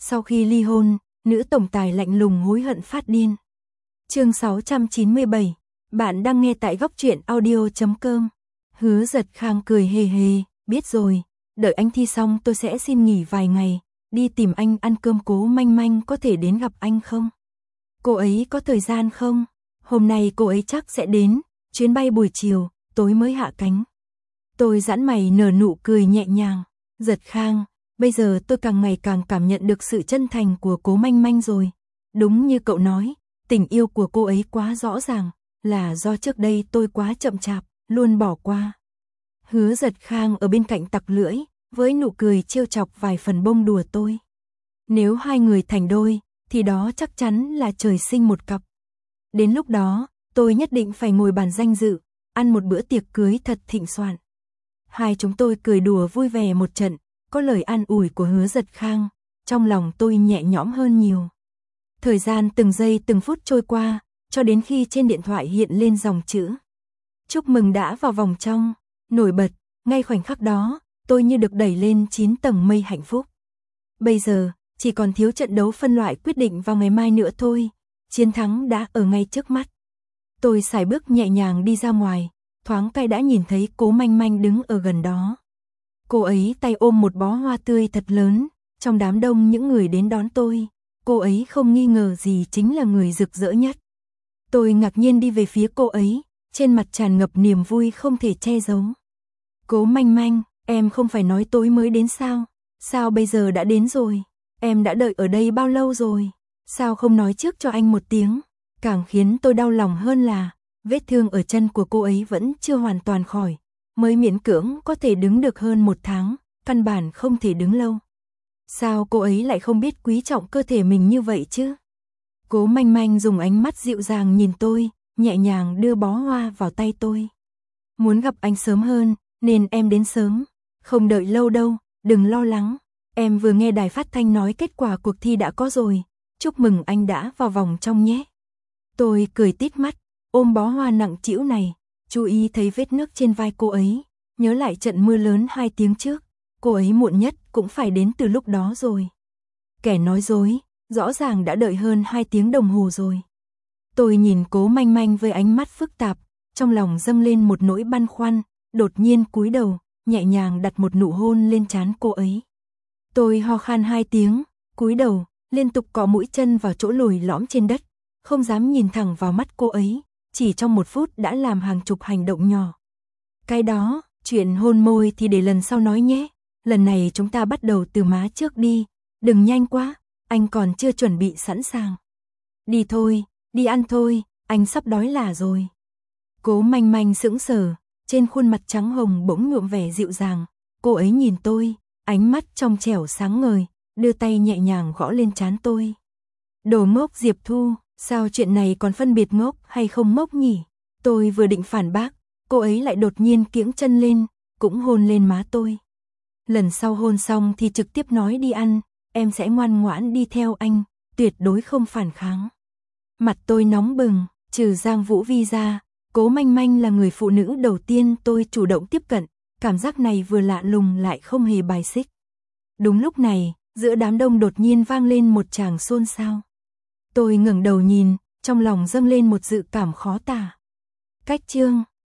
Sau khi ly hôn, nữ tổng tài lạnh lùng hối hận phát điên. Chương 697, bạn đang nghe tại góc truyện audio.com. Hứa Giật Khang cười hề hề, biết rồi, đợi anh thi xong tôi sẽ xin nghỉ vài ngày, đi tìm anh ăn cơm. Cố Manh Manh có thể đến gặp anh không? Cô ấy có thời gian không? Hôm nay cô ấy chắc sẽ đến, chuyến bay buổi chiều, tối mới hạ cánh. Tôi giãn mày nở nụ cười nhẹ nhàng. Giật Khang, bây giờ tôi càng ngày càng cảm nhận được sự chân thành của Cố Manh Manh rồi. Đúng như cậu nói, tình yêu của cô ấy quá rõ ràng, là do trước đây tôi quá chậm chạp, luôn bỏ qua. Hứa Giật Khang ở bên cạnh tặc lưỡi, với nụ cười trêu chọc vài phần bông đùa tôi. Nếu hai người thành đôi, thì đó chắc chắn là trời sinh một cặp. Đến lúc đó, tôi nhất định phải ngồi bàn danh dự, ăn một bữa tiệc cưới thật thịnh soạn. Hai chúng tôi cười đùa vui vẻ một trận, có lời an ủi của Hứa Giật Khang, trong lòng tôi nhẹ nhõm hơn nhiều. Thời gian từng giây từng phút trôi qua, cho đến khi trên điện thoại hiện lên dòng chữ chúc mừng đã vào vòng trong, nổi bật, ngay khoảnh khắc đó, tôi như được đẩy lên 9 tầng mây hạnh phúc. Bây giờ, chỉ còn thiếu trận đấu phân loại quyết định vào ngày mai nữa thôi, chiến thắng đã ở ngay trước mắt. Tôi sải bước nhẹ nhàng đi ra ngoài, thoáng cái đã nhìn thấy Cố Manh Manh đứng ở gần đó. Cô ấy tay ôm một bó hoa tươi thật lớn, trong đám đông những người đến đón tôi, cô ấy không nghi ngờ gì chính là người rực rỡ nhất. Tôi ngạc nhiên đi về phía cô ấy, trên mặt tràn ngập niềm vui không thể che giấu. Cố Manh Manh, em không phải nói tối mới đến sao? Sao bây giờ đã đến rồi? Em đã đợi ở đây bao lâu rồi? Sao không nói trước cho anh một tiếng? Càng khiến tôi đau lòng hơn là vết thương ở chân của cô ấy vẫn chưa hoàn toàn khỏi, mới miễn cưỡng có thể đứng được hơn 1 tháng, căn bản không thể đứng lâu. Sao cô ấy lại không biết quý trọng cơ thể mình như vậy chứ? Cố Manh Manh dùng ánh mắt dịu dàng nhìn tôi, nhẹ nhàng đưa bó hoa vào tay tôi. Muốn gặp anh sớm hơn, nên em đến sớm. Không đợi lâu đâu, đừng lo lắng. Em vừa nghe đài phát thanh nói kết quả cuộc thi đã có rồi. Chúc mừng anh đã vào vòng trong nhé. Tôi cười tít mắt, ôm bó hoa nặng trĩu này, chú ý thấy vết nước trên vai cô ấy, nhớ lại trận mưa lớn 2 tiếng trước, cô ấy muộn nhất cũng phải đến từ lúc đó rồi. Kẻ nói dối, rõ ràng đã đợi hơn 2 tiếng đồng hồ rồi. Tôi nhìn Cố Manh Manh với ánh mắt phức tạp, trong lòng dâng lên một nỗi băn khoăn, đột nhiên cúi đầu, nhẹ nhàng đặt một nụ hôn lên trán cô ấy. Tôi ho khan 2 tiếng, cúi đầu, liên tục cọ mũi chân vào chỗ lồi lõm trên đất, không dám nhìn thẳng vào mắt cô ấy, chỉ trong 1 phút đã làm hàng chục hành động nhỏ. Cái đó, chuyện hôn môi thì để lần sau nói nhé, lần này chúng ta bắt đầu từ má trước đi, đừng nhanh quá, anh còn chưa chuẩn bị sẵn sàng. Đi thôi, đi ăn thôi, anh sắp đói lả rồi. Cố Manh Manh sững sờ, trên khuôn mặt trắng hồng bỗng nhuộm vẻ dịu dàng, cô ấy nhìn tôi, ánh mắt trong trẻo sáng ngời, đưa tay nhẹ nhàng gõ lên trán tôi. Đồ ngốc Diệp Thu, sao chuyện này còn phân biệt ngốc hay không ngốc nhỉ? Tôi vừa định phản bác, cô ấy lại đột nhiên kiễng chân lên, cũng hôn lên má tôi. Lần sau hôn xong thì trực tiếp nói đi ăn, em sẽ ngoan ngoãn đi theo anh, tuyệt đối không phản kháng. Mặt tôi nóng bừng, trừ Giang Vũ Vi ra, Cố Manh Manh là người phụ nữ đầu tiên tôi chủ động tiếp cận, cảm giác này vừa lạ lùng lại không hề bài xích. Đúng lúc này, giữa đám đông đột nhiên vang lên một tràng xôn xao. Tôi ngẩng đầu nhìn, trong lòng dâng lên một dự cảm khó tả. Cách chương